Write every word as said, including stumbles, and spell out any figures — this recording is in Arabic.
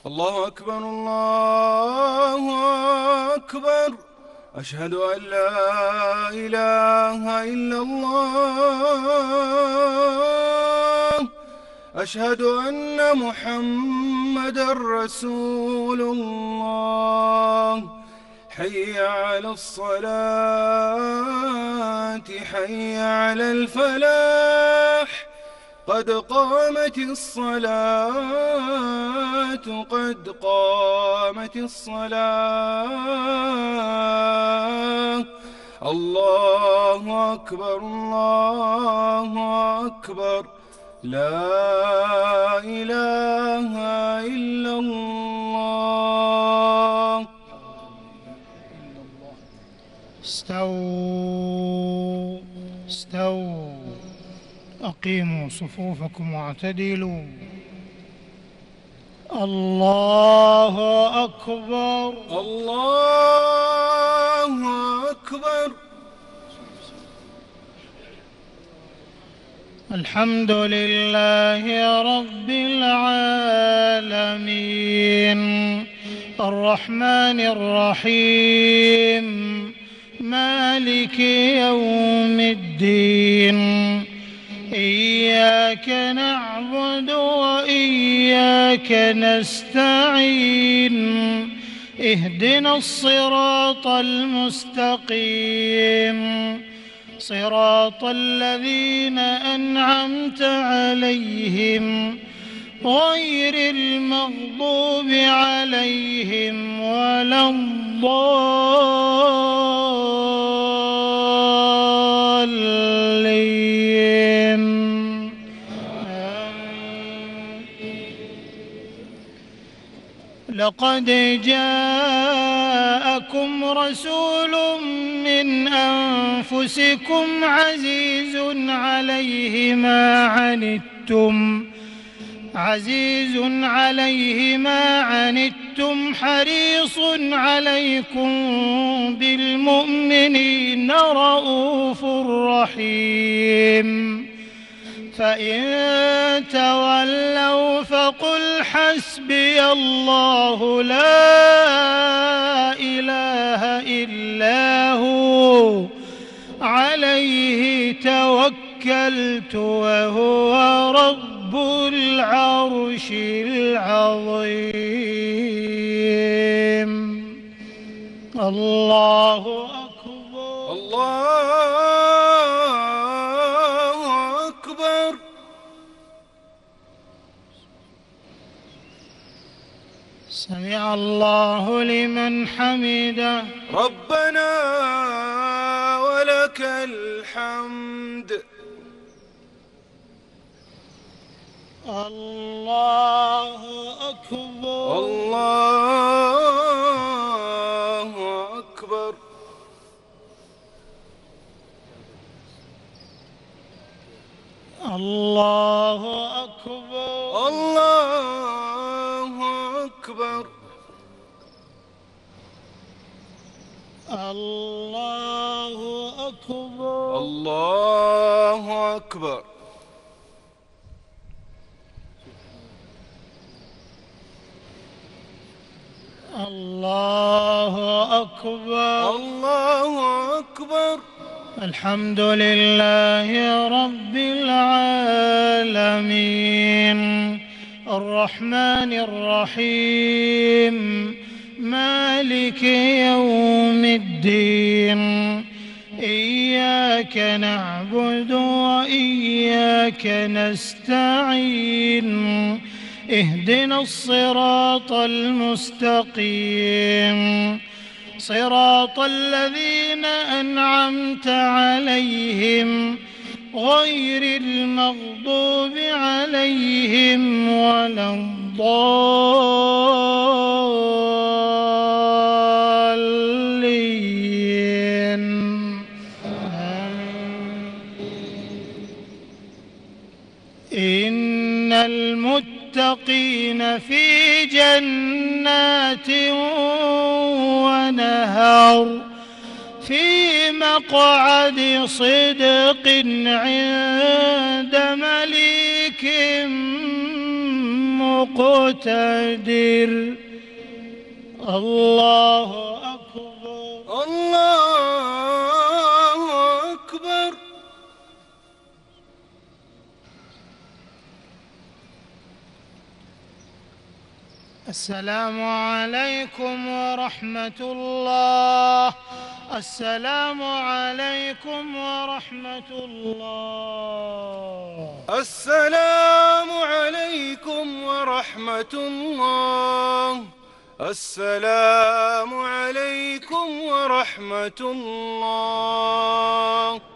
الله أكبر الله أكبر. أشهد أن لا إله إلا الله. أشهد أن محمدًا رسول الله. حي على الصلاة حي على الفلاح. قد قامت الصلاة قد قامت الصلاة. الله أكبر الله أكبر. لا إله إلا الله. استووا استووا أقيموا صفوفكم واعتدلوا. الله أكبر الله أكبر. الحمد لله رب العالمين الرحمن الرحيم مالك يوم الدين. إياك نعبد وإياك نستعين. اهدنا الصراط المستقيم صراط الذين أنعمت عليهم غير المغضوب عليهم ولا الضالين. لقد جاءكم رسول من أنفسكم عزيز عليه ما عنتم عزيز عليه ما عنتم حريص عليكم بالمؤمنين رءوف رحيم. فإن تولوا فقل حسبي الله لا إله إلا هو عليه توكلت وهو رب العرش العظيم. الله أكبر الله أكبر. سمع الله لمن حمده. ربنا ولك الحمد. الله أكبر الله أكبر. الله أكبر الله أكبر. الله أكبر الله أكبر. الله أكبر الله أكبر. الحمد لله رب العالمين الرحمن الرحيم مالك يوم الدين. إياك نعبد وإياك نستعين. اهدنا الصراط المستقيم صراط الذين أنعمت عليهم غير المغضوب عليهم ولا الضالين. إن المتقين في جنات ونهر في مقعد صدق عند مليك مقتدر. الله أكبر. الله أكبر. السلام عليكم ورحمة الله. السلام عليكم ورحمة الله. السلام عليكم ورحمة الله. السلام عليكم ورحمة الله.